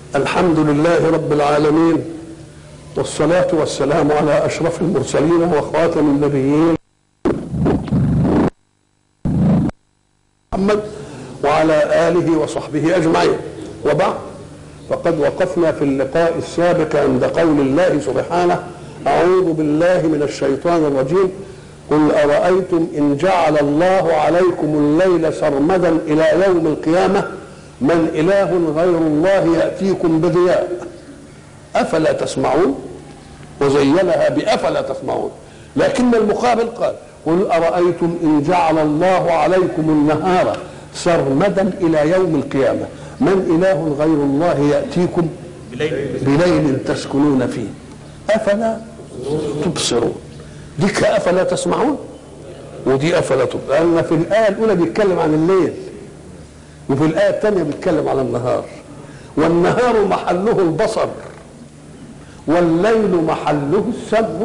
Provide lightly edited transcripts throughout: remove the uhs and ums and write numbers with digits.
الحمد لله رب العالمين، والصلاة والسلام على أشرف المرسلين وخاتم النبيين محمد وعلى آله وصحبه أجمعين. وبعد، فقد وقفنا في اللقاء السابق عند قول الله سبحانه: أعوذ بالله من الشيطان الرجيم. قل أرأيتم إن جعل الله عليكم الليل سرمدا إلى يوم القيامة من إله غير الله يأتيكم بضياء أفلا تسمعون؟ وزينها بأفلا تسمعون. لكن المقابل قال: قل أرأيتم إن جعل الله عليكم النهار سرمدا إلى يوم القيامة من إله غير الله يأتيكم بليل تسكنون فيه أفلا تبصرون. ديك أفلا تسمعون، ودي أفلا تبصرون. لأن في الآية الأولى بيتكلم عن الليل، وفي الآية الثانية بيتكلم عن النهار. والنهار محله البصر، والليل محله السمع،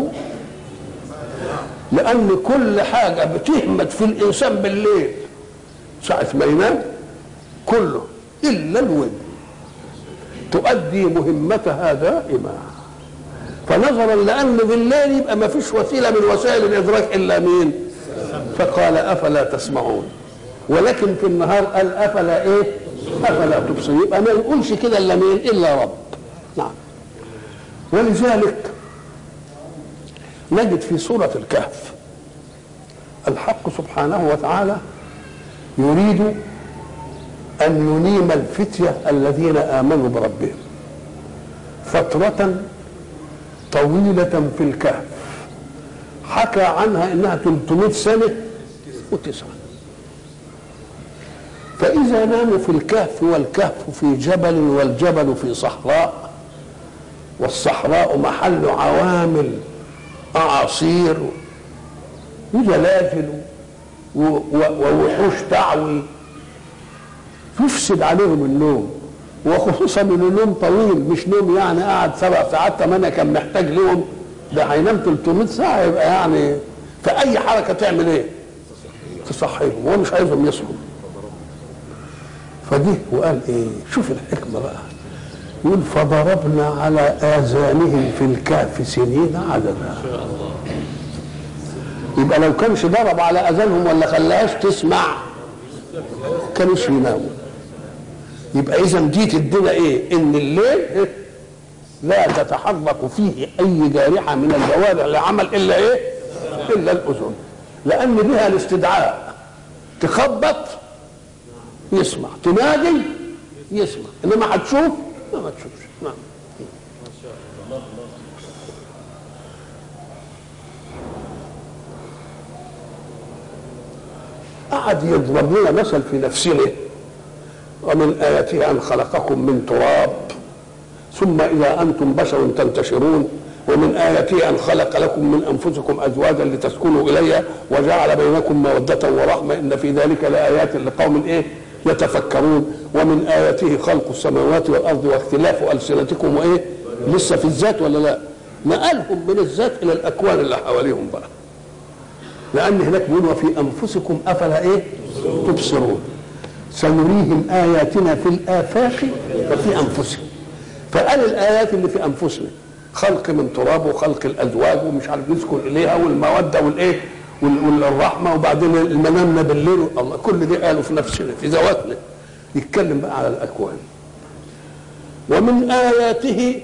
لأن كل حاجة بتهمت في الإنسان بالليل ساعة ما ينام كله إلا الودن تؤدي مهمتها دائما. فنظرا لأن بالليل يبقى ما فيش وسيلة من وسائل الإدراك إلا مين؟ فقال أفلا تسمعون. ولكن في النهار قال أفلا إيه؟ أفلا تبصرون. يبقى ما يقولش كده إلا مين؟ إلا رب. نعم. ولذلك نجد في سورة الكهف الحق سبحانه وتعالى يريد أن ينيم الفتية الذين آمنوا بربهم فترة طويلة في الكهف. حكى عنها إنها 300 سنة و9. فإذا ناموا في الكهف، والكهف في جبل، والجبل في صحراء، والصحراء محل عوامل أعاصير وجلاجل ووحوش تعوي يفسد عليهم النوم، وخصوصا ان النوم طويل، مش نوم يعني قعد 7 ساعات 8 كان محتاج لهم، ده هينام 300 ساعه. يبقى يعني فأي حركه تعمل ايه؟ تصحيهم، هو مش عايزهم يصحوا. فجه وقال ايه؟ شوف الحكمه بقى، يقول: فضربنا على آذانهم في الكهف سنين عددا. يبقى لو كانش ضرب على اذانهم ولا خلاهاش تسمع كانوش يناموا. يبقى اذا دي تدينا ايه؟ ان الليل لا تتحرك فيه اي جارحه من الجوارح لعمل الا ايه؟ الا الاذن، لان بها الاستدعاء. تخبط يسمع، تنادي يسمع، انما هتشوف ما تشوفش. نعم. قعد يضرب لنا مثل في نفسنا: ومن آياته أن خلقكم من تراب ثم إذا أنتم بشر تنتشرون، ومن آياته أن خلق لكم من أنفسكم أزواجا لتسكنوا إليها وجعل بينكم مودة ورحمة إن في ذلك لآيات لقوم إيه؟ يتفكرون. ومن آياته خلق السماوات والأرض واختلاف ألسنتكم وإيه؟ لسه في الذات ولا لا؟ نقلهم من الذات إلى الأكوان اللي حواليهم بقى، لأن هناك بيقول: وفي أنفسكم أفلا إيه؟ تبصرون. سنريهم آياتنا في الآفاق وفي أنفسهم. فقال الآيات اللي في أنفسنا: خلق من تراب، وخلق الأزواج، ومش عارف نسكن إليها، والمودة والإيه والرحمة، وبعدين المنامنا بالليل، الله كل دي قالوا في نفسنا في ذواتنا. يتكلم بقى على الأكوان. ومن آياته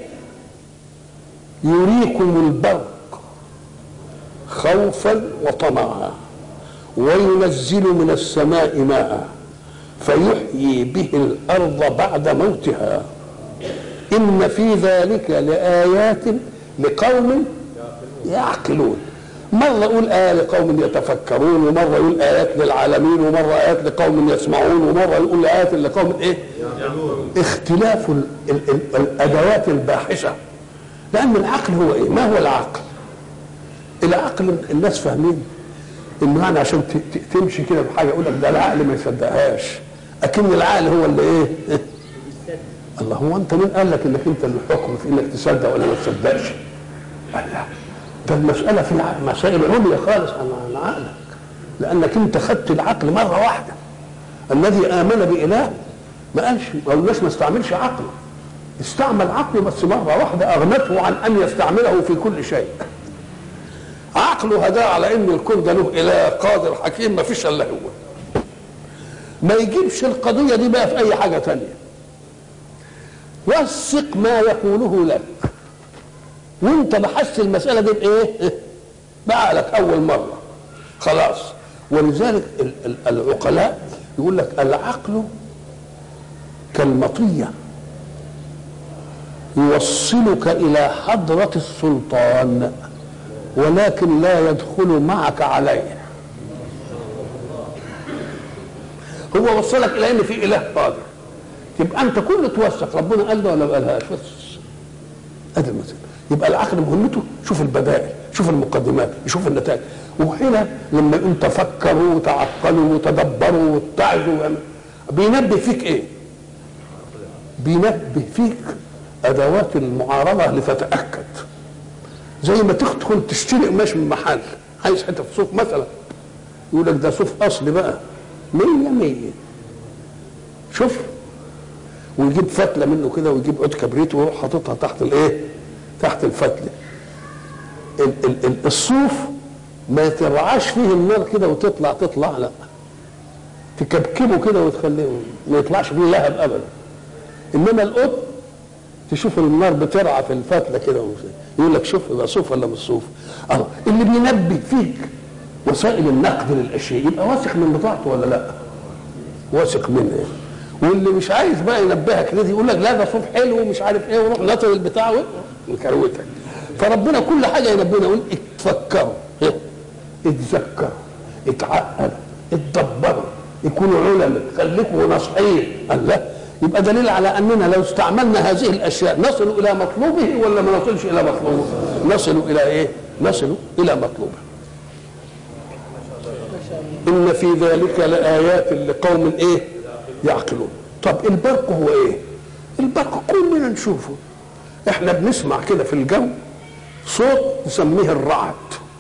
يريكم البرق خوفا وطمعا وينزل من السماء ماء فيحيي به الأرض بعد موتها إن في ذلك لآيات لقوم يعقلون. مرة يقول آية لقوم يتفكرون، ومرة يقول آيات للعالمين، ومرة آيات لقوم يسمعون، ومرة يقول آيات لقوم إيه؟ اختلاف الأدوات الباحثة. لأن العقل هو إيه؟ ما هو العقل؟ العقل الناس فاهمين إنه يعني عشان تمشي كده بحاجة يقول لك ده العقل ما يصدقهاش، أكن العقل هو اللي إيه؟ الله، هو أنت مين قال لك إنك أنت اللي الحكم في إنك تصدق ولا ما تصدقش؟ الله، ده المسألة في مسائل عليا خالص عن عقلك، لأنك أنت خدت العقل مرة واحدة. الذي آمن بإله ما قالش، ما قالناش ما استعملش عقله، استعمل عقله بس مرة واحدة أغنته عن أن يستعمله في كل شيء. عقله هداه على أن الكون ده له إله قادر حكيم ما فيش إلا هو، ما يجيبش القضية دي بقى في أي حاجة تانية. وثق ما يقوله لك وانت بحثت المسألة دي بإيه؟ بعقلك أول مرة خلاص. ولذلك العقلاء يقول لك العقل كالمطية يوصلك إلى حضرة السلطان ولكن لا يدخل معك عليه. هو وصلك إلى أن في إله قادر، يبقى أنت كله توثق ربنا قال له ولا ما قالهاش بس. أدي المثل. يبقى العقل مهمته شوف البدائل، شوف المقدمات، يشوف النتائج. وهنا لما يقول تفكروا وتعقلوا وتدبروا واتعظوا بينبه فيك ايه؟ بينبه فيك ادوات المعارضه لتتاكد. زي ما تدخل تشتري قماش من محل، عايز حته صوف مثلا، يقول لك ده صوف اصلي بقى 100 شوف، ويجيب فتله منه كده ويجيب عود كبريت ويروح حاططها تحت الايه؟ تحت الفتله. الصوف ما ترعاش فيه النار كده وتطلع لا، تكبكبه كده وتخليه ما يطلعش فيه لهب ابدا. انما القط تشوف النار بترعى في الفتله كده يقول لك شوف يبقى صوف ولا مش صوف. الله اللي بينبه فيك وسائل النقد للاشياء يبقى واثق من بضاعته ولا لا؟ واثق منه. واللي مش عايز بقى ينبهك كده يقول لك لا ده صوف حلو ومش عارف ايه وروح نطر البتاع وكروتك. فربنا كل حاجه ينبهنا يقول اتفكروا، اتذكروا، اتعقلوا، اتدبروا، يكونوا علماء، خليكوا ناصحين. الله يبقى دليل على اننا لو استعملنا هذه الاشياء نصل الى مطلوبه ولا ما نصلش الى مطلوبه؟ نصل الى ايه؟ نصل الى مطلوبه. ان في ذلك لآيات لقوم ايه؟ يعقلون. طب البرق هو ايه؟ البرق كلنا نشوفه، احنا بنسمع كده في الجو صوت نسميه الرعد،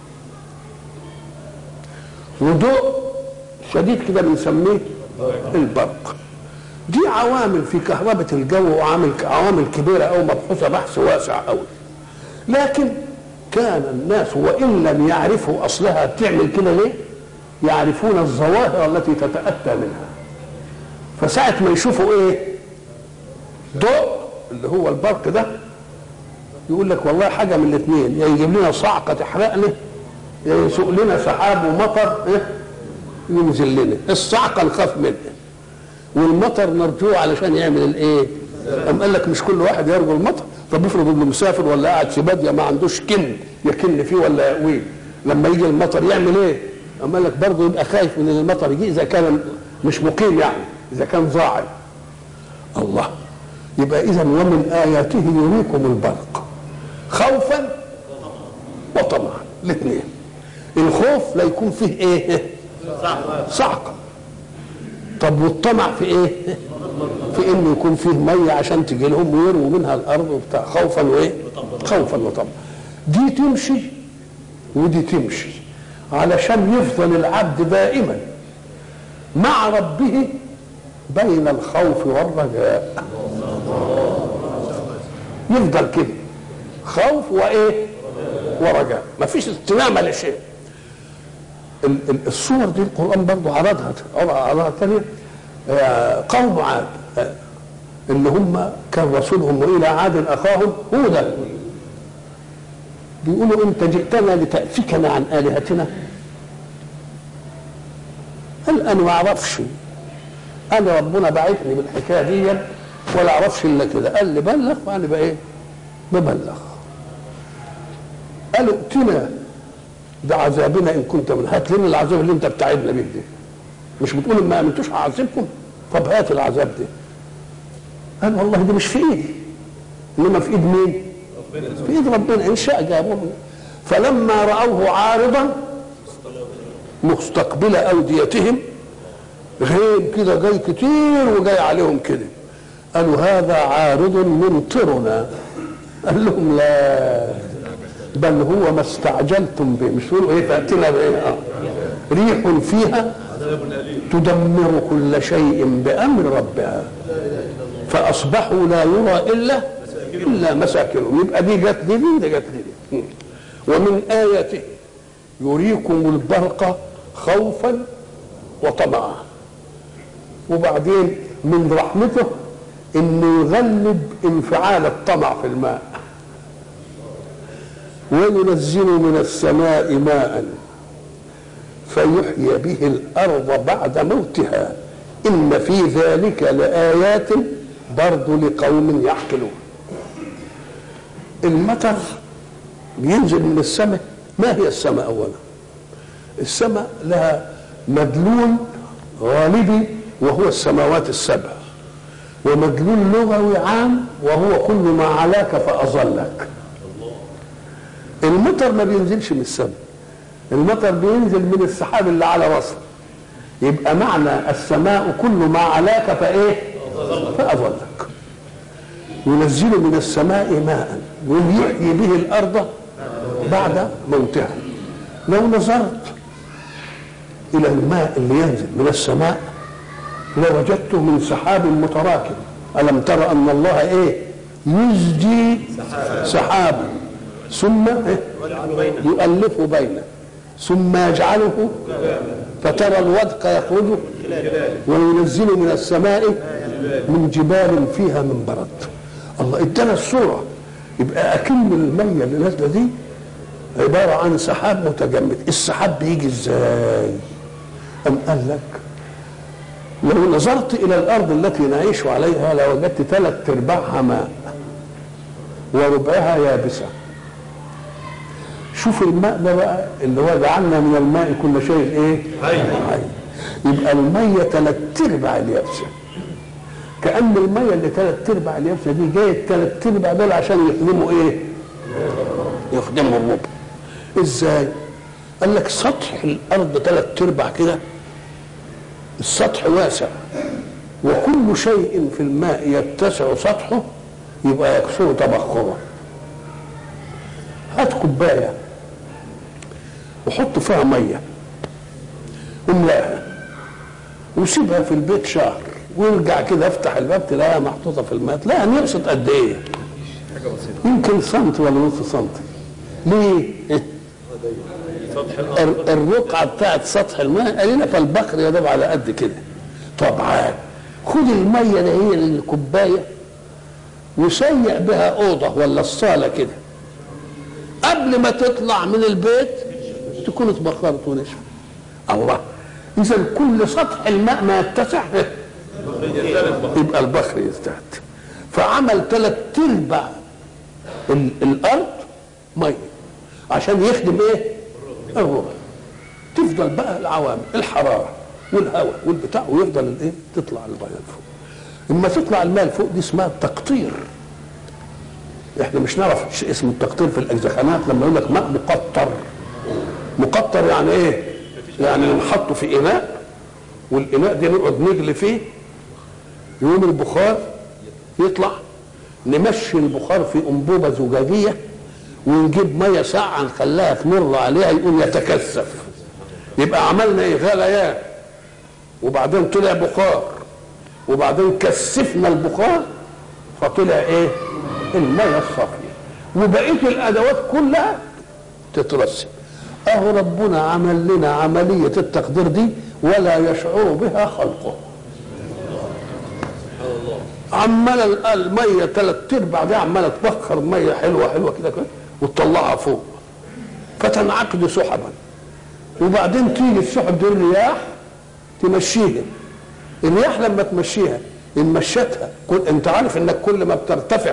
وضوء شديد كده بنسميه البرق. دي عوامل في كهرباء الجو وعوامل كبيره او مبحوثه بحث واسع قوي. لكن كان الناس وان لم يعرفوا اصلها بتعمل كده ليه؟ يعرفون الظواهر التي تتاتى منها. فساعه ما يشوفوا ايه؟ ضوء اللي هو البرق ده، يقول لك والله حاجه من الاثنين، يا يجيب لنا صعقه تحرقنا يا يسوق لنا سحاب ومطر ينزل لنا. الصعقه نخاف منها والمطر نرجوه علشان يعمل الايه؟ قام قال لك مش كل واحد يرجو المطر. طب افرض انه مسافر ولا قاعد في باديه ما عندوش كن يكن فيه ولا يقويه، لما يجي المطر يعمل ايه؟ قام قال لك برضه يبقى خايف من المطر يجي اذا كان مش مقيم، يعني اذا كان ظاعن. الله يبقى اذا ومن اياته يريكم البرق خوفا وطمعا الاثنين. الخوف لا يكون فيه ايه؟ صعقه. طب والطمع في ايه؟ في انه يكون فيه ميه عشان تجي لهم ويروا منها الارض وبتاع، خوفا وايه؟ خوفا وطمعا. دي تمشي ودي تمشي علشان يفضل العبد دائما مع ربه بين الخوف والرجاء. يفضل كده خوف وايه؟ ورجاء، ما فيش استنامه لشيء. الصور دي القرآن برضو عرضها ثانية. قوم عاد اللي هم كان رسولهم وإلى عاد أخاهم هودا، بيقولوا أنت جئتنا لتأفكنا عن آلهتنا. قال أنا ما أعرفش، أنا ربنا بعثني بالحكاية دي ولا أعرفش إلا كده. قال لي بلغ وأنا بقى إيه؟ ببلغ. قالوا ائتنا بعذابنا ان كنت من، هات لنا العذاب اللي انت بتعدنا به ده. مش بتقول ما امنتوش هعذبكم؟ طب هات العذاب ده. قال والله ده مش في ايدي، انما في ايد مين؟ في ايد ربنا، ان شاء جابوه. فلما راوه عارضا مستقبل اوديتهم، غيب كده جاي كتير وجاي عليهم كده، قالوا هذا عارض ممطرنا. قال لهم لا بل هو ما استعجلتم به. مش تقولوا ايه تأتينا بايه؟ ريح فيها تدمر كل شيء بأمر ربها فأصبحوا لا يرى إلا الا مساكنهم. يبقى دي جت دي جت دي. ومن آياته يريكم البرق خوفا وطمعا. وبعدين من رحمته انه يغلب انفعال الطمع في الماء. وينزل من السماء ماء فيحيي به الارض بعد موتها ان في ذلك لآيات برضو لقوم يعقلون. المطر بينزل من السماء. ما هي السماء اولا؟ السماء لها مدلول غالبي وهو السماوات السبع، ومدلول لغوي عام وهو كل ما علاك فأظلك. المطر ما بينزلش من السماء، المطر بينزل من السحاب اللي على راسه. يبقى معنى السماء كل ما علاك فايه؟ فأظلك. ينزل من السماء ماء ويحيي به الأرض بعد موتها. لو نظرت إلى الماء اللي ينزل من السماء لوجدته من سحاب متراكم. ألم تر أن الله إيه؟ يزجي سحابا ثم يؤلفه بينه ثم يجعله فترى الودق يخرج وينزل من السماء من جبال فيها من برد. الله ادانا الصورة. يبقى أكن المية اللي نازلة دي عبارة عن سحاب متجمد. السحاب بيجي ازاي؟ أم قال لك لو نظرت إلى الأرض التي نعيش عليها لوجدت 3/4 ماء وربعها يابسة. شوف الماء ده بقى اللي هو جعلنا من الماء كل شيء ايه؟ حي. يبقى المية 3/4 اليابسة. كأن المية اللي 3/4 اليابسة دي جاية 3/4 دول عشان يخدموا ايه؟ يخدموا الربع. ازاي؟ قال لك سطح الأرض 3/4 كده، السطح واسع وكل شيء في الماء يتسع سطحه يبقى يكثر تبخره. هات كوبايه وحط فيها ميه واملاها وسيبها في البيت شهر وارجع كده افتح الباب تلاقيها محطوطه في الماء. تلاقيها نقصت قد ايه؟ يمكن سنتي ولا نص سنتي. ليه؟ الرقعه بتاعت سطح الماء قليله فالبخر يدب على قد كده. طبعا خد الميه ده هي الكوبايه وسيع بها اوضه ولا الصاله كده قبل ما تطلع من البيت تكون اتبخرت ونشفت. الله، اذا كل سطح الماء ما يتسع يبقى البخر يزداد. فعمل 3/4 الارض ميه عشان يخدم ايه؟ الربع. تفضل بقى العوامل الحراره والهواء والبتاع ويفضل الايه؟ تطلع الميه لفوق. اما تطلع الماء لفوق دي اسمها التقطير. احنا مش نعرف اسم التقطير في الاجزخانات لما يقول لك ماء مقطر. مقطر يعني ايه؟ يعني نحطه في اناء والاناء ده نقعد نجلي فيه يقوم البخار يطلع، نمشي البخار في انبوبه زجاجيه ونجيب ميه ساقعه نخليها تمر عليها يقوم يتكثف. يبقى عملنا ايه؟ غليان وبعدين طلع بخار وبعدين كثفنا البخار فطلع ايه؟ الميه الصافيه وبقيه الادوات كلها تترسب. اهو ربنا عمل لنا عمليه التقدير دي ولا يشعر بها خلقه. عمال الميه 3/4 دي عماله تبخر ميه حلوه حلوه كده كده وتطلعها فوق فتنعقد سحبا وبعدين تيجي السحب دي الرياح تمشيها. الرياح لما تمشيها ان مشتها انت عارف انك كل ما بترتفع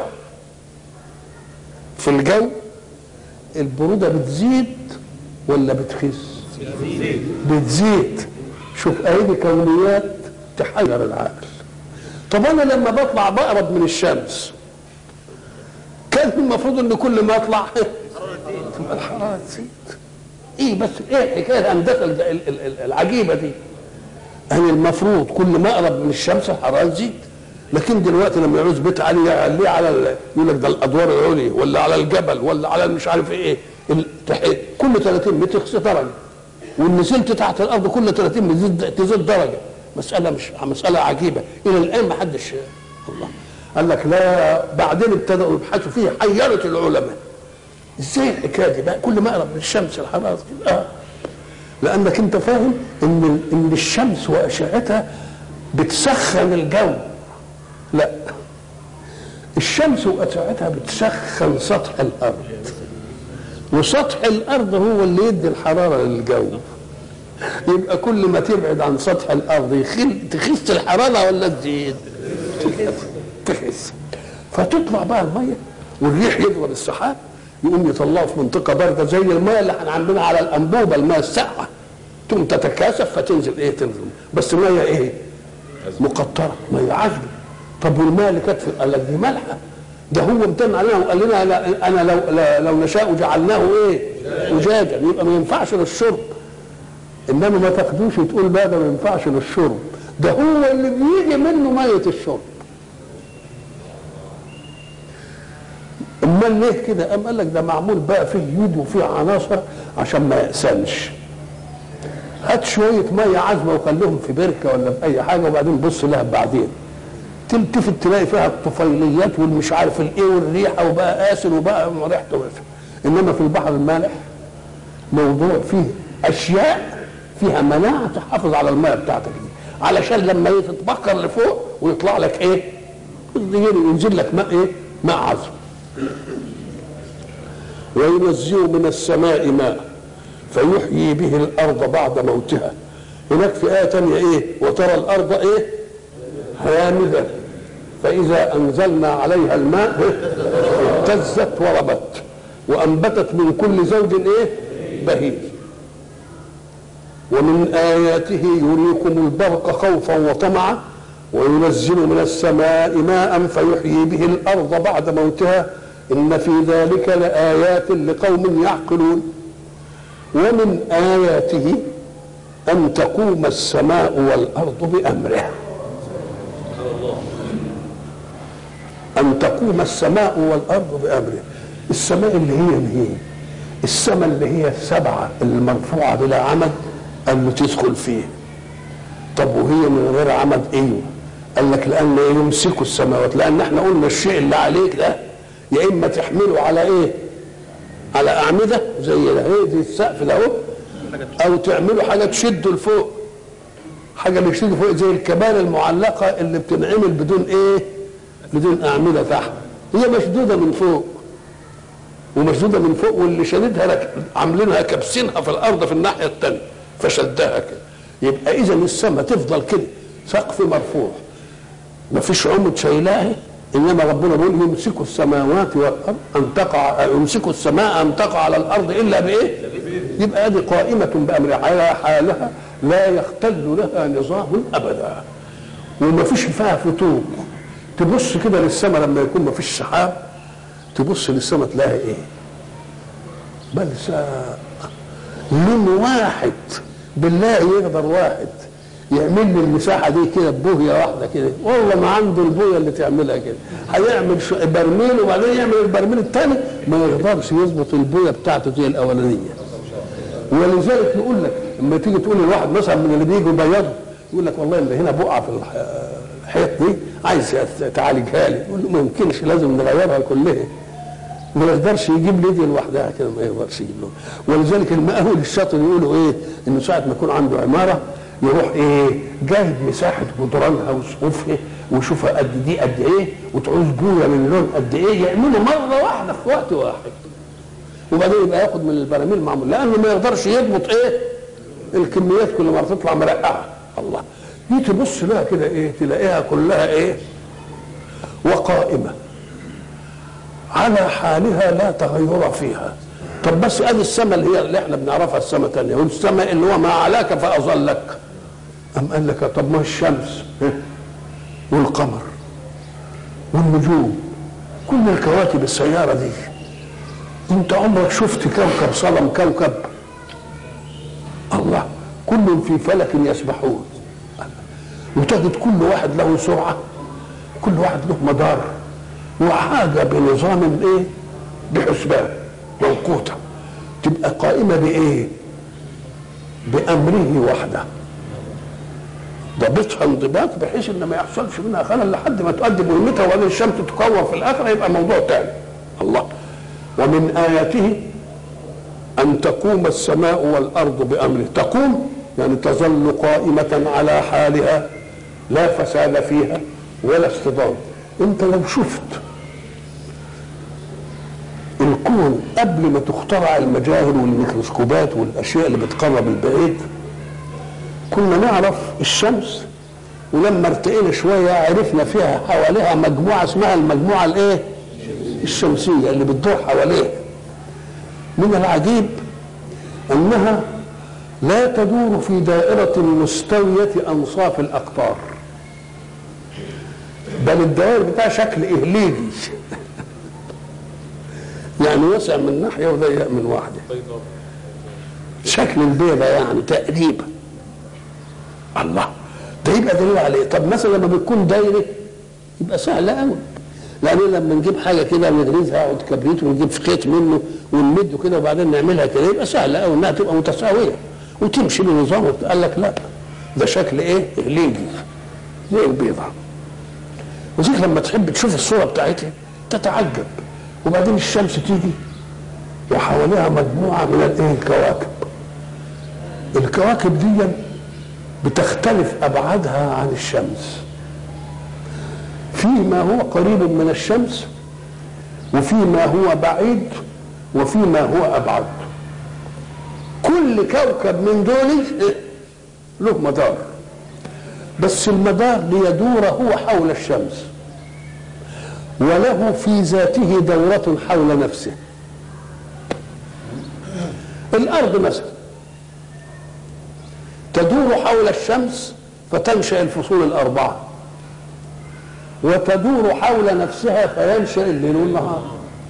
في الجو البروده بتزيد ولا بتخس؟ بتزيد. شوف ايدي كونيات تحير العقل. طب انا لما بطلع بقرب من الشمس كان المفروض ان كل ما اطلع تبقى الحراره تزيد. ايه بس ايه الحكايه الهندسه العجيبه دي؟ يعني المفروض كل ما اقرب من الشمس الحراره تزيد. لكن دلوقتي لما يعوز بيت عالي يعليه على يقول لك ده الادوار العليا ولا على الجبل ولا على مش عارف ايه كل 30 متر يخسر درجه وان نزلت تحت الارض كل 30 تزيد درجه. مساله مش مساله عجيبه الى الان ما حدش. الله قال لك لا، بعدين ابتدأوا يبحثوا فيه، حيرت العلماء ازاي الحكايه دي بقى كل ما اقرب من الشمس الحراره كده. لانك انت فاهم ان الشمس واشعتها بتسخن الجو. لا، الشمس واشعتها بتسخن سطح الارض، وسطح الارض هو اللي يدي الحراره للجو. يبقى كل ما تبعد عن سطح الارض تخس الحراره ولا تزيد؟ تخس. فتطلع بقى الميه والريح يضرب السحاب، يقوم يطلعوا في منطقه بارده زي الميه اللي احنا عندنا على الانبوبه، الميه الساقعه تقوم تتكاثف فتنزل ايه؟ تنزل بس ميه ايه؟ مقطره، ميه عذبه. طب والميه اللي كانت قال لك دي مالحه، ده هو امتن علينا وقال لنا انا لو نشاء جعلناه ايه؟ اجاجا، يبقى ما ينفعش للشرب. انما ما تاخدوش تقول بقى ده ما ينفعش للشرب، ده هو اللي بيجي منه ميه الشرب. امال ليه كده؟ قام قال لك ده معمول بقى فيه يود وفيه عناصر عشان ما يأسنش. هات شويه ميه عذبه وخليهم في بركه ولا في اي حاجه وبعدين بص لها بعدين، تلتفت تلاقي فيها الطفيليات والمش عارف الايه والريحه وبقى قاسر وبقى ريحته واسع. انما في البحر المالح موضوع فيه اشياء فيها مناعه تحافظ على الميه بتاعتك دي، علشان لما تتبخر لفوق ويطلع لك ايه؟ ينزل لك ماء ايه؟ ماء عذب. وينزل من السماء ماء فيحيي به الارض بعد موتها. هناك في ايه ثانيه ايه؟ وترى الارض ايه؟ هامده فاذا انزلنا عليها الماء اهتزت وربت وانبتت من كل زوج ايه؟ بهيج. ومن اياته يريكم البرق خوفا وطمعا وينزل من السماء ماء فيحيي به الارض بعد موتها ان في ذلك لآيات لقوم يعقلون. ومن آياته أن تقوم السماء والأرض بأمره. أن تقوم السماء والأرض بأمره. السماء اللي هي السماء اللي هي السبعة المرفوعة بلا عمد اللي تدخل فيه. طب وهي من غير عمد ايه؟ قال لك لأن يمسكوا السماوات، لأن احنا قلنا الشيء اللي عليك ده يا إما تحمله على ايه؟ على أعمدة زي السقف ده اهو، أو تعملوا حاجة تشده لفوق، حاجة اللي تشده فوق زي الكبال المعلقة اللي بتنعمل بدون ايه؟ بدون أعمدة تحت، هي مشدودة من فوق ومشدودة من فوق، واللي شددها عاملينها كابسينها في الأرض في الناحية التانية فشدها كده. يبقى إذا السماء تفضل كده سقف مرفوع مفيش عمد شايلاه، انما ربنا بيقول يمسكوا السماوات والارض ان تقع، يمسكوا السماء ان تقع على الارض الا بايه؟ يبقى هذه قائمه بامر على حالها لا يختل لها نظام ابدا وما فيش فيها فتوق. تبص كده للسماء لما يكون ما فيش سحاب، تبص للسماء تلاقي ايه؟ بلساء لون واحد. بالله يقدر واحد يعمل لي المساحه دي كده ببويه واحده كده؟ والله ما عنده البويه اللي تعملها كده. هيعمل برميل وبعدين يعمل البرميل الثاني ما يقدرش يظبط البويه بتاعته زي الاولانيه. ولذلك يقول لك لما تيجي تقول لواحد مثلا من اللي بيجوا يبيضوا يقول لك والله اللي هنا بقعه في الحيط دي عايز تعالجها لي، يقول له ما يمكنش لازم نغيرها كلها. ما يقدرش يجيب لي دي لوحدها كده، ما يقدرش يجيب له. ولذلك المقاول الشاطر يقولوا ايه؟ انه ساعه ما يكون عنده عماره يروح ايه؟ جايب مساحه جدرانها وسقوفها ويشوفها قد دي قد ايه وتعوز بويه من لون قد ايه، يعمله مره واحده في وقت واحد وبعدين يبقى ياخد من البراميل معمول، لانه ما يقدرش يضبط ايه؟ الكميات كل مره تطلع مرقعه. الله، دي تبص لها كده ايه؟ تلاقيها كلها ايه؟ وقائمه على حالها لا تغير فيها. طب بس ادي السماء اللي هي اللي احنا بنعرفها السماء الثانيه، والسماء اللي هو ما علاك فاظلك. أم قال لك طب ما الشمس والقمر والنجوم كل الكواكب السياره دي، انت عمرك شفت كوكب صنم كوكب؟ الله، كل في فلك يسبحون، وتجد كل واحد له سرعه، كل واحد له مدار وحاجه بنظام ايه؟ بحسبان موقوته، تبقى قائمه بايه؟ بامره وحده. ضابطها انضباط بحيث ان ما يحصلش منها خلل لحد ما تؤدي مهمتها، وبعدين الشمس تكور في الاخره يبقى موضوع تاني. الله. ومن اياته ان تقوم السماء والارض بامره. تقوم يعني تظل قائمه على حالها لا فساد فيها ولا اصطدام. انت لو شفت الكون قبل ما تخترع المجاهر والميكروسكوبات والاشياء اللي بتقرب البعيد، كنا نعرف الشمس، ولما ارتقينا شويه عرفنا فيها حواليها مجموعه اسمها المجموعه الايه؟ الشمسيه اللي بتدور حواليها. من العجيب انها لا تدور في دائره مستويه انصاف الاقطار، بل الدائره بتاعها شكل اهليجي يعني واسع من ناحيه وضيق من واحده، شكل البيضه يعني تقريبا. الله، ده يبقى دليل عليه. طب مثلا لما بتكون دايره يبقى سهله قوي، لان لما نجيب حاجه كده نغرزها عود كبريت ونجيب خيط منه ونمده كده وبعدين نعملها كده يبقى سهله قوي انها تبقى متساويه وتمشي بنظام. قال لك لا، ده شكل ايه؟ اهليجي زي البيضه. وزيك لما تحب تشوف الصوره بتاعتها تتعجب. وبعدين الشمس تيجي وحواليها مجموعه من الايه؟ الكواكب. الكواكب دي بتختلف ابعادها عن الشمس، فيما هو قريب من الشمس وفيما هو بعيد وفيما هو ابعد. كل كوكب من دول له مدار، بس المدار ليدور هو حول الشمس، وله في ذاته دورة حول نفسه. الارض مثلا تدور حول الشمس فتنشأ الفصول الأربعة، وتدور حول نفسها فينشأ الليل والنهار.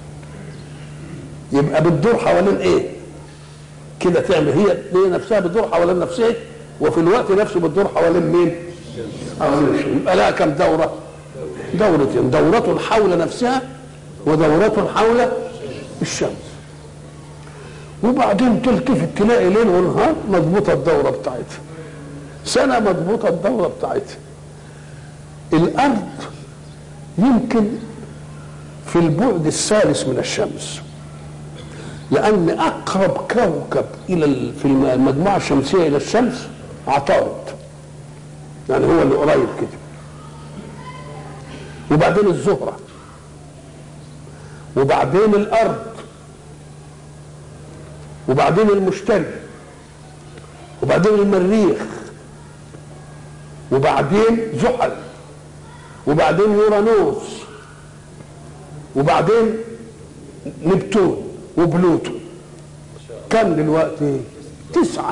يبقى بتدور حوالين ايه؟ كده تعمل هي نفسها بتدور حوالين نفسها، وفي الوقت نفسه بتدور حوالين مين؟ حوالين الشمس. يبقى لها كم دورة؟ دورتين، دورة حول نفسها ودورة حول الشمس. وبعدين تلتفت تلاقي ليل ونهار مضبوطه الدوره بتاعتها، سنه مضبوطه الدوره بتاعتها. الارض يمكن في البعد الثالث من الشمس، لان اقرب كوكب الى في المجموعه الشمسيه الى الشمس عطارد، يعني هو اللي قريب كده. وبعدين الزهره، وبعدين الارض، وبعدين المشتري، وبعدين المريخ، وبعدين زحل، وبعدين يورانوس، وبعدين نبتون وبلوتو. كم دلوقتي؟ 9.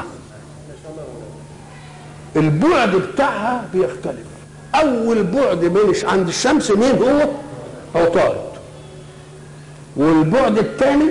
البعد بتاعها بيختلف. اول بعد مش عند الشمس مين هو؟ عطارد. والبعد الثاني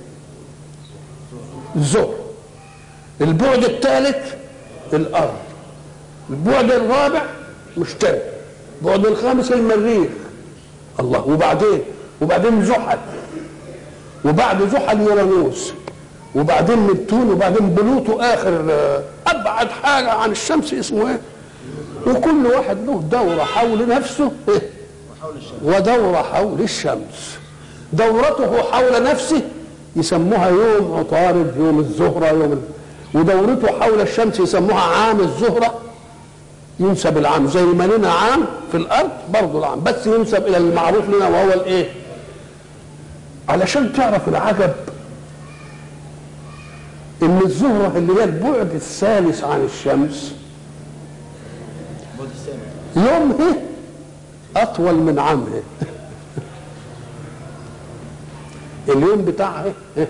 الزهر. البعد الثالث الارض. البعد الرابع مشتري. البعد الخامس المريخ. الله. وبعدين زحل، وبعد زحل يورانوس، وبعدين نبتون، وبعدين بلوتو اخر ابعد حاجه عن الشمس اسمه ايه؟ وكل واحد له دوره حول نفسه ودوره حول الشمس. دورته حول نفسه يسموها يوم عطارد، يوم الزهره، ودورته حول الشمس يسموها عام الزهره. ينسب العام زي ما لنا عام في الارض برضه العام، بس ينسب الى المعروف لنا وهو الايه؟ علشان تعرف العجب ان الزهره اللي هي البعد الثالث عن الشمس يومها اطول من عامها. اليوم بتاعها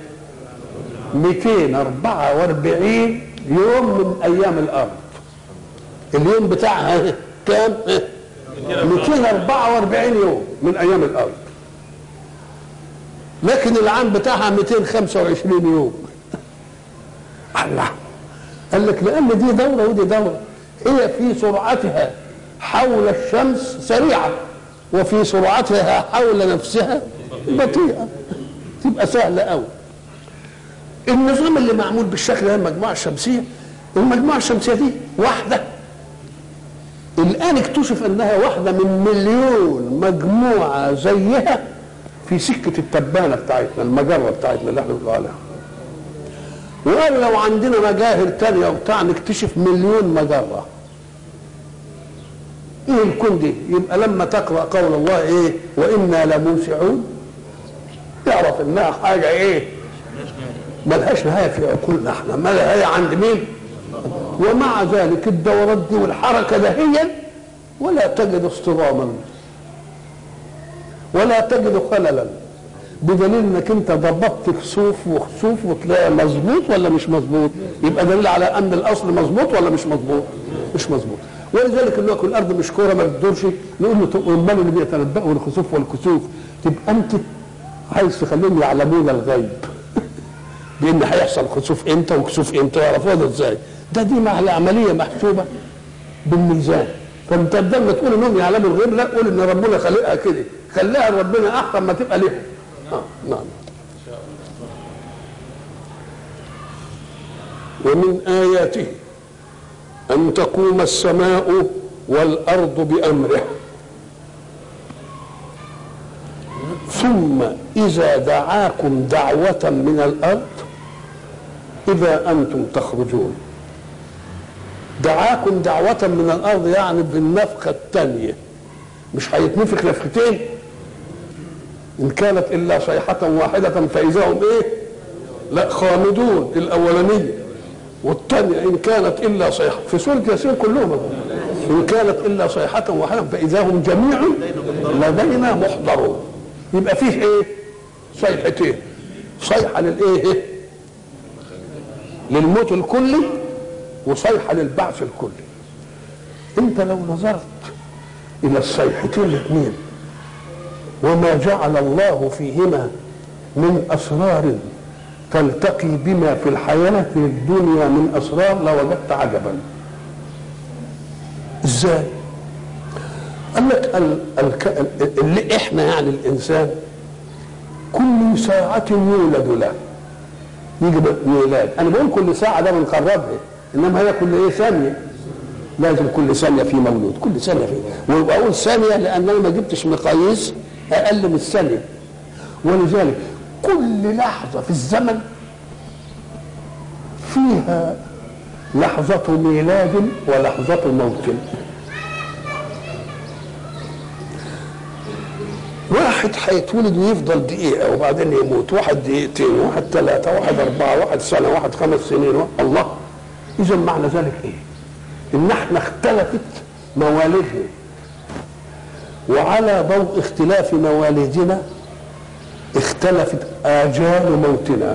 244 يوم من ايام الارض. اليوم بتاعها كام؟ 244 يوم من ايام الارض. لكن العام بتاعها 225 يوم. الله. قال لك لان دي دوره ودي دوره. هي في سرعتها حول الشمس سريعه، وفي سرعتها حول نفسها بطيئه. تبقى سهله قوي. النظام اللي معمول بالشكل ده المجموعه الشمسيه، المجموعه الشمسيه دي واحده الآن اكتشف أنها واحدة من مليون مجموعة زيها في سكة التبانة بتاعتنا، المجرة بتاعتنا اللي احنا بنقول عليها. وقال لو عندنا مجاهر تانية وبتاع نكتشف مليون مجرة. ايه الكون دي؟ يبقى لما تقرأ قول الله ايه؟ وإنا لموسعون، تعرف انها حاجة ايه؟ ملهاش نهاية في عقولنا احنا، ما لها نهاية عند مين؟ ومع ذلك الدورات دي والحركة دهيا ولا تجد اصطداما ولا تجد خللا، بدليل انك انت ضبطت كسوف وخسوف وتلاقي مظبوط ولا مش مظبوط، يبقى دليل على ان الاصل مظبوط ولا مش مظبوط؟ مش مظبوط. ولذلك اللي يقول الارض مش كوره ما بتدورش، نقول له امال اللي بيتنبأوا الخسوف والكسوف، تبقى انت عايز تخليهم يعلمون الغيب بان هيحصل خسوف امتى وكسوف امتى، يعرفوها ده ازاي؟ دي عمليه محسوبه بالميزان. فانت بدل ما تقول انهم يعلموا الغيب، لا قول ان ربنا خلقها كده، خلاها ربنا احسن ما تبقى لهم. نعم. ومن آياته أن تقوم السماء والأرض بأمره ثم إذا دعاكم دعوة من الأرض إذا أنتم تخرجون. دعاكم دعوة من الأرض يعني بالنفخة الثانية، مش هيتنفخ نفختين، إن كانت إلا صيحة واحدة فإذا هم إيه؟ لا خامدون. الأولانية والثانية إن كانت إلا صيحة في سورة ياسين كلهم، إن كانت إلا صيحة واحدة فإذا هم جميع لدينا محضرون. يبقى فيه إيه؟ صيحتين، صيحة للإيه؟ للموت الكلي، وصيحة للبعث الكلي. أنت لو نظرت إلى الصيحتين الاثنين وما جعل الله فيهما من أسرار تلتقي بما في الحياة الدنيا من أسرار لوجدت عجبا. إزاي؟ قال لك اللي إحنا يعني الإنسان كل ساعة يولد له، يجي ميلاد. أنا بقول كل ساعة ده بنقربها، إنما هي كل إيه؟ ثانية. لازم كل ثانية في مولود، كل ثانية في، وأقول ثانية لأن أنا ما جبتش مقاييس أقل من الثانية. ولذلك كل لحظة في الزمن فيها لحظة ميلاد ولحظة موت. واحد هيتولد ويفضل دقيقة وبعدين يموت، واحد دقيقتين، واحد 3، واحد 4، واحد سنة، واحد 5 سنين. الله. إذا معنى ذلك إيه؟ إن احنا اختلفت مواليدنا، وعلى ضوء اختلاف مواليدنا اختلفت آجال موتنا.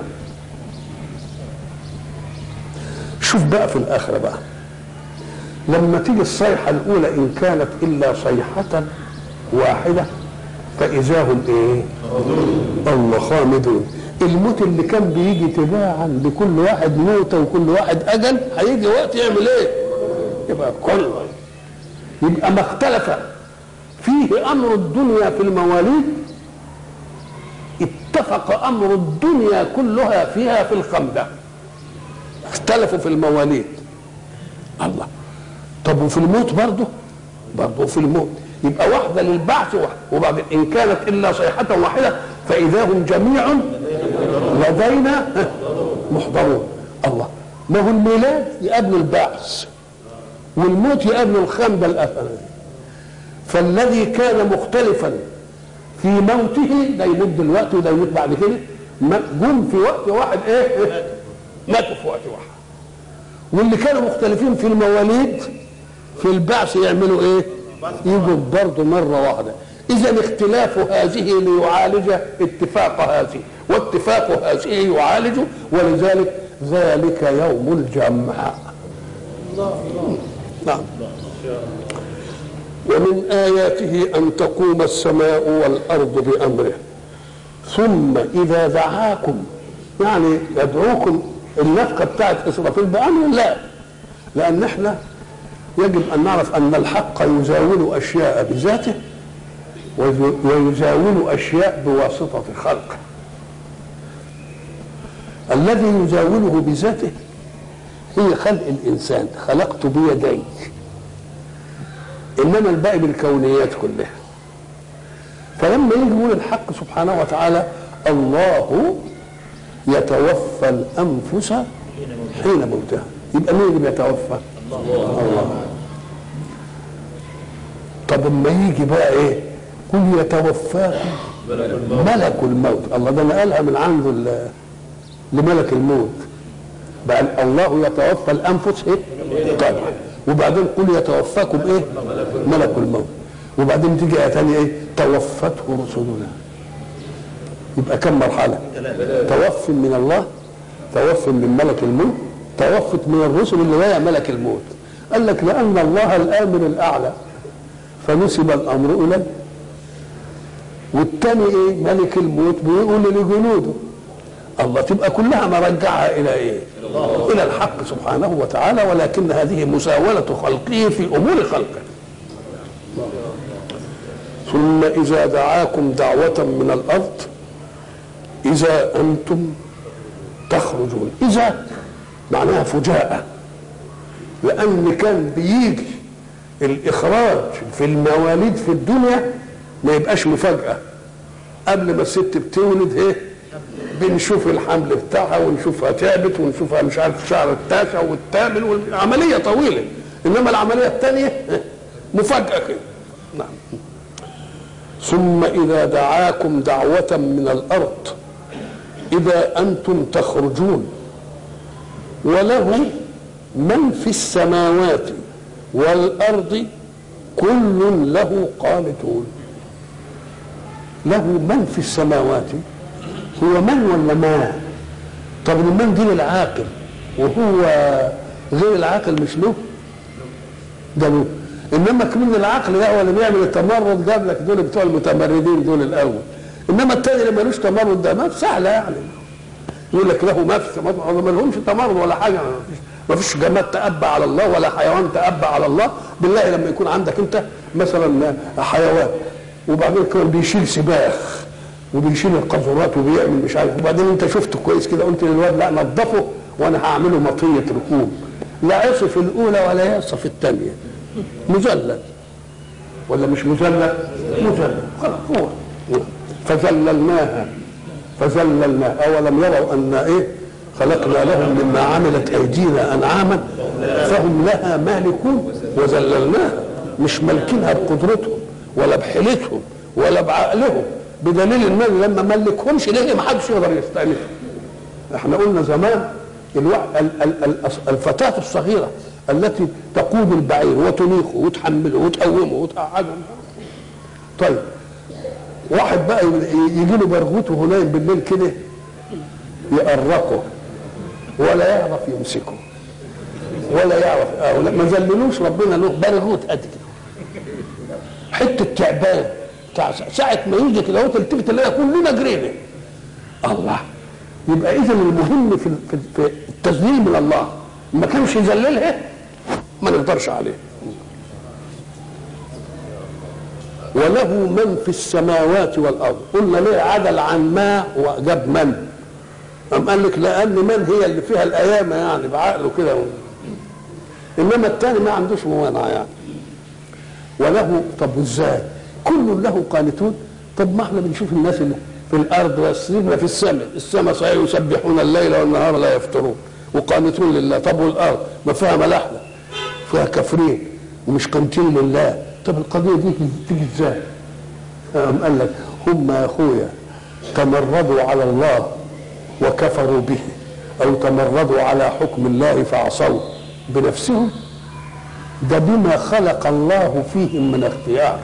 شوف بقى في الآخرة بقى لما تيجي الصيحة الأولى إن كانت إلا صيحة واحدة فإذا هم إيه؟ الله خامدون. الموت اللي كان بيجي تباعا لكل واحد موته وكل واحد أجل، هيجي وقت يعمل إيه؟ يبقى كله يبقى ما اختلف فيه أمر الدنيا في المواليد، اتفق أمر الدنيا كلها فيها في الخمدة. اختلفوا في المواليد. الله. طب وفي الموت برضه في الموت يبقى واحدة للبعث واحدة، وبعدين إن كانت إلا صيحة واحدة فإذا هم جميع لدينا محضرون. الله. ما هو الميلاد يقابل البعث والموت يقابل الخمدة الأثرية. فالذي كان مختلفا في موته ده يموت دلوقتي وده يموت بعد كده، جم في وقت واحد ايه؟ ماتوا في وقت واحد. واللي كانوا مختلفين في المواليد في البعث يعملوا ايه؟ يجوا برضه مرة واحدة. إذا اختلاف هذه ليعالج اتفاق هذه، واتفاق هذه يعالج، ولذلك ذلك يوم الجمع. نعم. ومن آياته أن تقوم السماء والأرض بأمره ثم إذا دعاكم، يعني يدعوكم النفقة بتاعت إسرافيل بأمر؟ لا، لأن احنا يجب أن نعرف أن الحق يزاول أشياء بذاته ويزاول أشياء بواسطة خلقه. الذي يزاوله بذاته هي خلق الإنسان. خلقت بيدي، انما الباقي بالكونيات كلها. فلما يجي يقول الحق سبحانه وتعالى الله يتوفى الانفس حين موتها، يبقى مين اللي بيتوفى؟ الله. طب اما يجي بقى ايه؟ قل يتوفاكم ملك الموت. الله ده نقلها من عنده لملك الموت. بقى الله يتوفى الانفس ايه؟ طيب وبعدين قل يتوفاكم ايه؟ ملك الموت. وبعدين تيجي ايه تاني ايه؟ توفته رسلنا. يبقى كم مرحله؟ توف من الله، توف من ملك الموت، توفت من الرسل اللي ويا ملك الموت. قال لك لان الله الامر الاعلى فنسب الامر اليه، والثاني ايه؟ ملك الموت بيقول لجنوده. الله تبقى كلها مرجعها الى ايه؟ الى الحق سبحانه وتعالى، ولكن هذه مساوله خلقه في امور خلقه. ثم اذا دعاكم دعوه من الارض اذا انتم تخرجون. اذا معناها فجاءه، لان كان بيجي الاخراج في المواليد في الدنيا ما يبقاش مفاجاه. قبل ما الست بتولد ايه؟ بنشوف الحمل بتاعها ونشوفها تعبت ونشوفها مش عارف شهر التاسع والثامن، والعمليه طويله. انما العمليه الثانيه مفاجاه كده. نعم. ثم اذا دعاكم دعوه من الارض اذا انتم تخرجون وله من في السماوات والارض كل له قانتون. له من في السماوات، هو من ولا ما؟ طب المن دي للعاقل، وهو غير العاقل مش له، ده له. انما كمان العقل ده هو اللي بيعمل التمرد، جاب لك دول بتوع المتمردين دول الاول. انما الثاني اللي ملوش تمرد ده ما سهله يعني. يقول لك له ما في السماوات، ما لهمش تمرد ولا حاجه. ما فيش جماد تأبى على الله ولا حيوان تأبى على الله. بالله لما يكون عندك انت مثلا حيوان وبعدين كمان بيشيل سباخ وبيشيل القاذورات وبيعمل مش عارف، وبعدين انت شفته كويس كده قلت للواد لا نظفه وانا هعمله مطيه ركوب، لا يصف الاولى ولا يصف الثانيه. مذلل ولا مش مذلل؟ مذلل. خلاص هو فذللناها اولم يروا ان ايه؟ خلقنا لهم مما عملت ايدينا انعاما فهم لها مالكون وذللناها. مش مالكينها بقدرتهم ولا بحيلتهم ولا بعقلهم، بدليل ان لما ملكهمش ليه ما حدش يقدر يستأنفهم. احنا قلنا زمان الفتاة الصغيرة التي تقود البعير وتنيخه وتحمله وتقومه وتقعده. طيب واحد بقى يجي له برغوته هناك بالليل كده يقرقه ولا يعرف يمسكه ولا يعرف ما ذللوش ربنا له برغوت قد كده حته تعبان بتاع ساعه ما يجي كده هو تلتفت تلاقي كلنا جرينا. الله. يبقى اذا المهم في التذليل من الله ما كانش يذللها ما نقدرش عليه. وله من في السماوات والارض. قلنا ليه عدل عن ما وجاب من؟ قام قال لك لان من هي اللي فيها الايامه يعني بعقله كده، انما الثاني ما عندوش ممانعه يعني. وله طب ازاي؟ كل له قانتون. طب ما احنا بنشوف الناس اللي في الارض والسجن في السماء صحيح يسبحون الليل والنهار لا يفترون وقانتون لله. طب والارض ما فيها ملاحده فيها كافرين ومش قانتين لله. طب القضيه دي تيجي ازاي؟ قام قال لك هم يا اخويا تمردوا على الله وكفروا به، او تمردوا على حكم الله فعصوا بنفسهم. ده بما خلق الله فيهم من اختيار،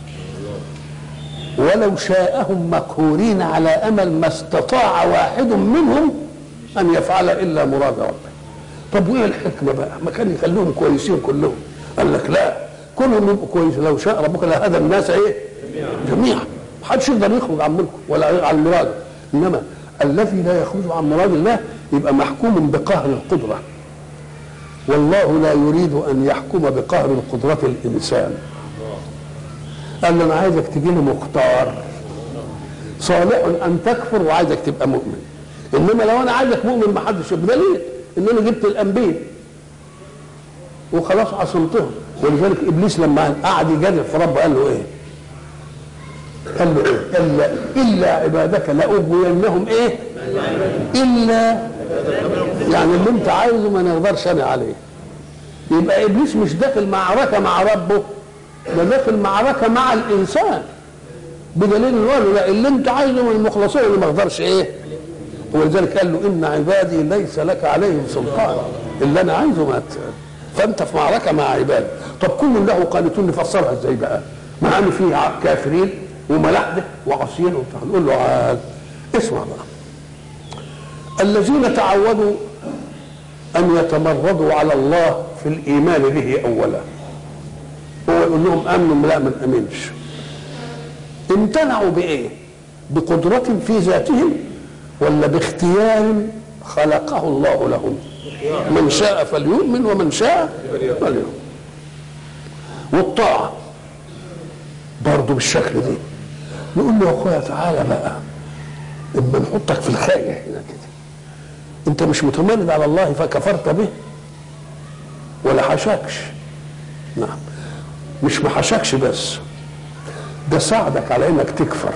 ولو شاءهم مقهورين على امل ما استطاع واحد منهم ان يفعل الا مراد ربه. طب وايه الحكمه بقى؟ ما كان يخلوهم كويسين كلهم. قال لك لا، كلهم يبقوا كويسين. لو شاء ربك لهدى الناس ايه؟ جميعا. ما حدش يقدر يخرج عن ملكه ولا عن مراده. انما الذي لا يخرج عن مراد الله يبقى محكوم بقهر القدره، والله لا يريد ان يحكم بقهر القدره الانسان. قال له انا عايزك تجي لي مختار صالح ان تكفر وعايزك تبقى مؤمن. انما لو انا عايزك مؤمن ما حدش، بدليل ان انا جبت الانبياء وخلاص عصمتهم ولذلك ابليس لما قعد يجرب في ربه قال له ايه؟ قال له ايه؟ الا عبادك لاغوينهم ايه؟ الا يعني اللي انت عايزه ما نقدرش انا عليه. يبقى ابليس مش داخل معركه مع ربه، ده داخل معركه مع الانسان، بدليل انه قال له لا اللي انت عايزه من المخلصين اللي ما اقدرش ايه. ولذلك قال له ان عبادي ليس لك عليهم سلطان، اللي انا عايزه ما فانت في معركه مع عبادي. طب كل له قانتون نفسرها ازاي بقى؟ مع ان في كافرين وملاحده وعصيين وبتاع. نقول له اسمع بقى، الذين تعودوا ان يتمردوا على الله في الايمان به اولا، هو يقول لهم امنوا لا ما نامنش. امتنعوا بايه؟ بقدرة في ذاتهم ولا باختيار خلقه الله لهم؟ من شاء فليؤمن ومن شاء فليؤمن. والطاعة برضه بالشكل دي. نقول له يا اخويا تعالى بقى اما نحطك في الخاية هنا كده، انت مش متمرد على الله فكفرت به ولا حشاكش؟ نعم، مش محشاكش بس، ده ساعدك على انك تكفر.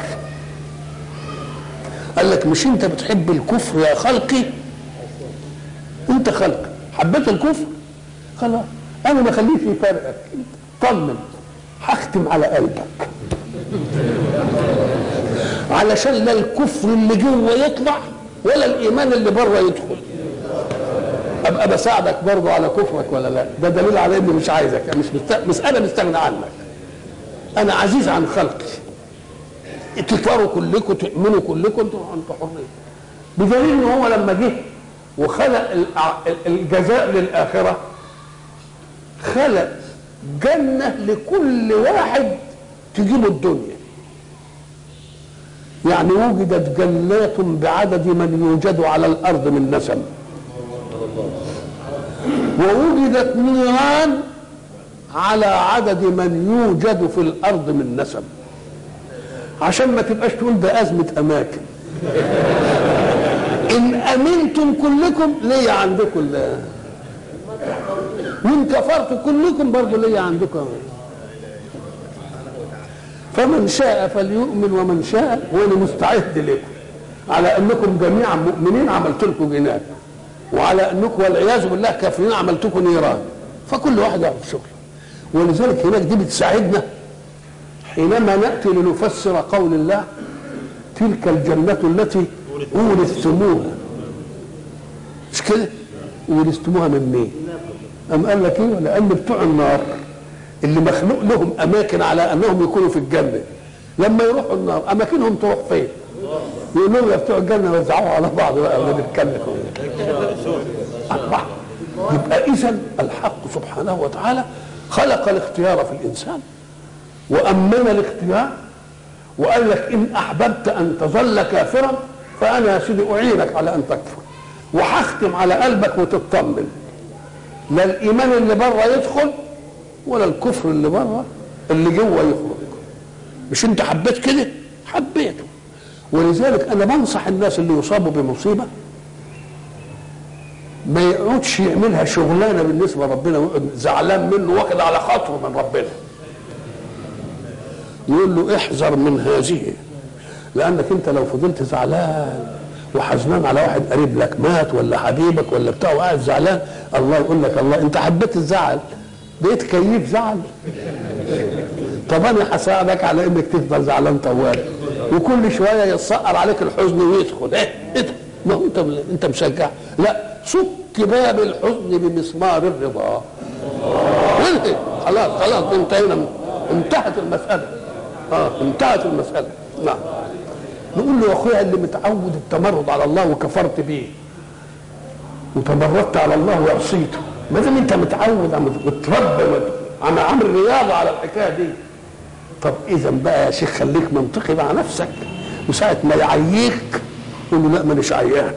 قال لك مش انت بتحب الكفر يا خلقي؟ انت خلق حبيت الكفر خلاص انا ما خليش يفرقك، طمن هختم على قلبك علشان لا الكفر اللي جوه يطلع ولا الايمان اللي بره يدخل. ابقى بساعدك برضه على كفرك ولا لا؟ ده دليل على اني مش عايزك، مش انا مستغني عنك، انا عزيز عن خلقي. تكفروا كلكم تؤمنوا كلكم انتوا حرين. بدليل ان هو لما جه وخلق الجزاء للاخره خلق جنه لكل واحد تجيبه الدنيا. يعني وجدت جنات بعدد من يوجد على الارض من نسم، ووجدت نيران على عدد من يوجد في الارض من نسم، عشان ما تبقاش تقول ده ازمه اماكن. ان امنتم كلكم ليا عندكم، وان كفرتم كلكم برضه ليا عندكم. فمن شاء فليؤمن ومن شاء، وانا مستعد لكم على انكم جميعا مؤمنين عملت لكم جنان، وعلى انكم والعياذ بالله كافرين عملت لكم نيران. فكل واحد يعرف شغله. ولذلك هناك دي بتساعدنا حينما ناتي لنفسر قول الله تلك الجنة التي أورثتموها. مش كده؟ أورثتموها من مين؟ أم قال لك إيه؟ لأن بتوع النار اللي مخلوق لهم أماكن على أنهم يكونوا في الجنة، لما يروحوا النار أماكنهم تروح فين؟ يقول لهم يا بتوع الجنة وزعوها على بعض بقى ونتكلم. يبقى إذن الحق سبحانه وتعالى خلق الاختيار في الإنسان وأمن الاختيار، وقال لك إن أحببت أن تظل كافرا فأنا يا سيدي أعينك على أن تكفر، وهختم على قلبك وتطمن، لا الإيمان اللي بره يدخل ولا الكفر اللي بره اللي جوه يخرج. مش أنت حبيت كده؟ حبيته. ولذلك أنا بنصح الناس اللي يصابوا بمصيبة ما يقعدش يعملها شغلانة بالنسبة لربنا زعلان منه واخد على خاطره من ربنا. يقول له احذر من هذه، لانك انت لو فضلت زعلان وحزنان على واحد قريب لك مات ولا حبيبك ولا بتاع وقاعد زعلان، الله يقول لك الله انت حبيت الزعل بقيت كيف زعل. طب انا هساعدك على انك تفضل زعلان طوال، وكل شويه يتسقر عليك الحزن ويدخل ايه ده؟ ما هو انت مشجع. لا، صك باب الحزن بمسمار الرضا. خلاص انتهينا، انتهت المساله. انتهت المسألة. نعم. نقول له يا اخويا اللي متعود التمرد على الله وكفرت بيه وتمردت على الله وعصيته، ما دام انت متعود وتربى على عمل رياضه على الحكايه دي، طب اذا بقى يا شيخ خليك منطقي مع نفسك، وساعه ما يعييك قول له لا مانيش عيان،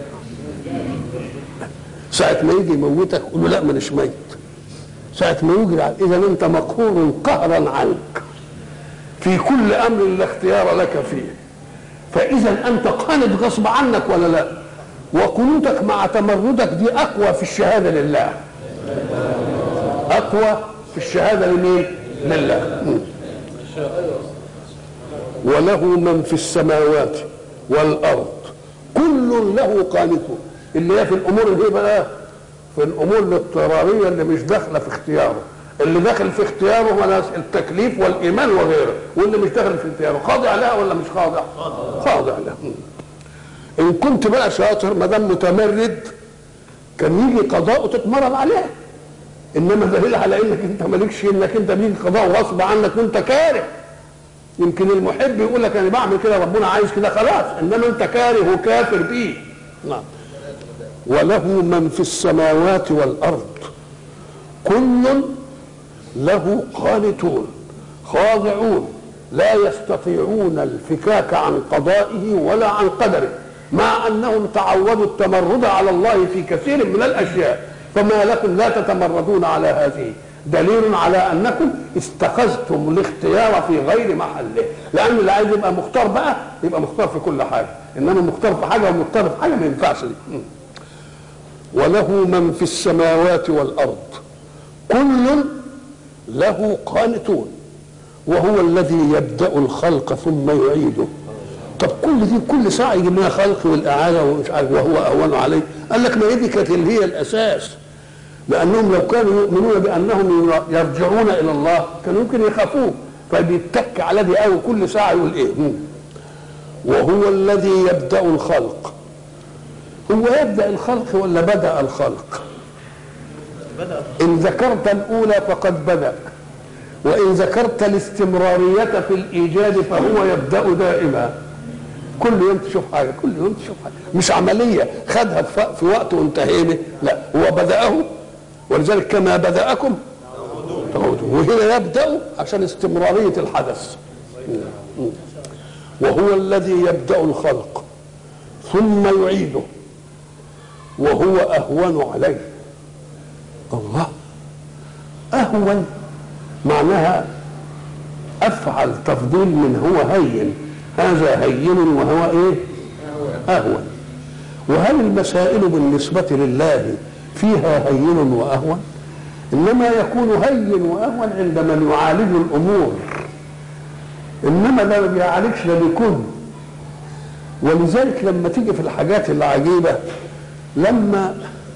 ساعه ما يجي يموتك قول له لا مانيش ميت، ساعه ما يجري. اذا انت مقهور قهرا عنك في كل امر لا اختيار لك فيه، فاذا انت قانت غصب عنك ولا لا؟ وقنوتك مع تمردك دي اقوى في الشهاده لله، اقوى في الشهاده لمين؟ لله. وله من في السماوات والارض كل له قانتون، اللي هي في الامور اللي هي بقى في الامور الاضطراريه اللي مش داخله في اختياره. اللي داخل في اختياره هو التكليف والايمان وغيره، واللي مش داخل في اختياره خاضع لها ولا مش خاضع؟ خاضع لها. ان كنت بقى شاطر ما دام متمرد كان يجي قضاء وتتمرد عليه، انما دليل على انك انت مالكش، انك انت بيجي قضاء غصب عنك وانت كاره. يمكن المحب يقول لك انا بعمل كده ربنا عايز كده خلاص، انما انت كاره وكافر بيه. نعم. وله من في السماوات والارض كل له قانتون خاضعون لا يستطيعون الفكاك عن قضائه ولا عن قدره، مع انهم تعودوا التمرد على الله في كثير من الاشياء، فما لكم لا تتمردون على هذه؟ دليل على انكم اتخذتم الاختيار في غير محله، لان اللي عايز يبقى مختار بقى يبقى مختار في كل حاجه، انما مختار في حاجه ومختار في حاجه ما ينفعش دي. وله من في السماوات والارض كل له قانتون وهو الذي يبدأ الخلق ثم يعيده. طب كل ساعه يجيب لنا خلق والاعاده ومش عارف وهو اهون عليه. قال لك ما هي دي كانت اللي هي الاساس، لانهم لو كانوا يؤمنون بانهم يرجعون الى الله كانوا يمكن يخافوه، فبيتك على دي قوي كل ساعه يقول ايه؟ وهو الذي يبدأ الخلق. هو يبدأ الخلق ولا بدأ الخلق؟ إن ذكرت الأولى فقد بدأ، وإن ذكرت الاستمرارية في الإيجاد فهو يبدأ دائما. كل يوم تشوف حاجة، كل يوم تشوف حاجة، مش عملية خدها في وقت وانتهينا، لا هو بدأه، ولذلك كما بدأكم تعودون. وهنا يبدأ عشان استمرارية الحدث. وهو الذي يبدأ الخلق ثم يعيده وهو أهون عليه. الله، أهون معناها أفعل تفضيل من هو هين، هذا هين وهو إيه؟ أهون. وهل المسائل بالنسبة لله فيها هين وأهون؟ إنما يكون هين وأهون عند من يعالج الأمور، إنما ده ما بيعالجش ده بيكون. ولذلك لما تيجي في الحاجات العجيبة، لما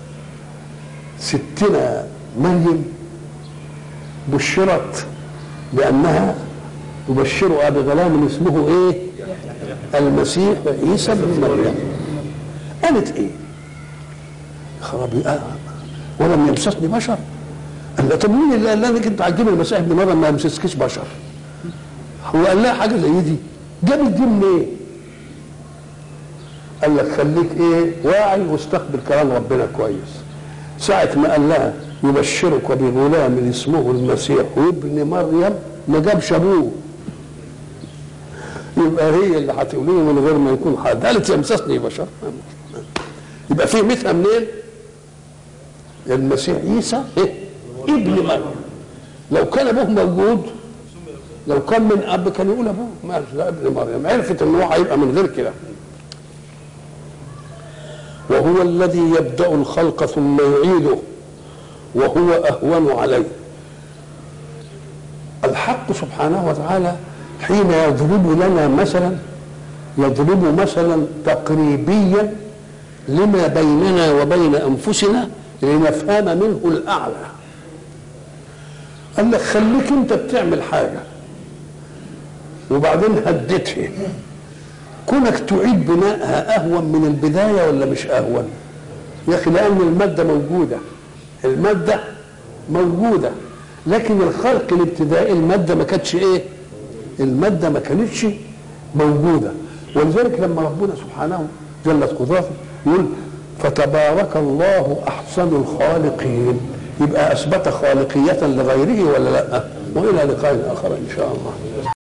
ستنا مريم بشرت بأنها تبشرها بغلام اسمه ايه؟ المسيح عيسى بن مريم، قالت ايه؟ خرابي ولم يمسسني بشر. قال لها طب مين اللي قال لك انت هتجيب المسيح ابن مريم ما يمسسكش بشر؟ هو قال لها حاجه زي دي؟ جابت دي منين؟ ايه؟ قال لك خليك ايه؟ واعي واستقبل كلام ربنا كويس. ساعة ما قال لها يبشرك بغلام اسمه المسيح وابن مريم ما جابش ابوه، يبقى هي اللي هتقوليه من غير ما يكون حد. قالت يمسسني بشر، يبقى فيه مثل منين؟ المسيح عيسى إيه؟ ابن مريم. لو كان ابوه موجود، لو كان من اب كان يقول ابوه، ما لا ابن مريم. عرفت ان هو هيبقى من غير كده. وهو الذي يبدأ الخلق ثم يعيده وهو أهون عليه. الحق سبحانه وتعالى حين يضرب لنا مثلا يضرب مثلا تقريبيا لما بيننا وبين أنفسنا لنفهم منه الأعلى. قال لك خليك أنت بتعمل حاجة وبعدين هدتها، كونك تعيد بنائها أهون من البداية ولا مش أهون؟ يا أخي لأن المادة موجودة، المادة موجودة، لكن الخلق الابتدائي المادة ما كانتش إيه؟ المادة ما كانتش موجودة. ولذلك لما ربنا سبحانه جلت قدرته يقول فتبارك الله أحسن الخالقين، يبقى أثبت خالقية لغيره ولا لأ؟ وإلى لقاء آخر إن شاء الله.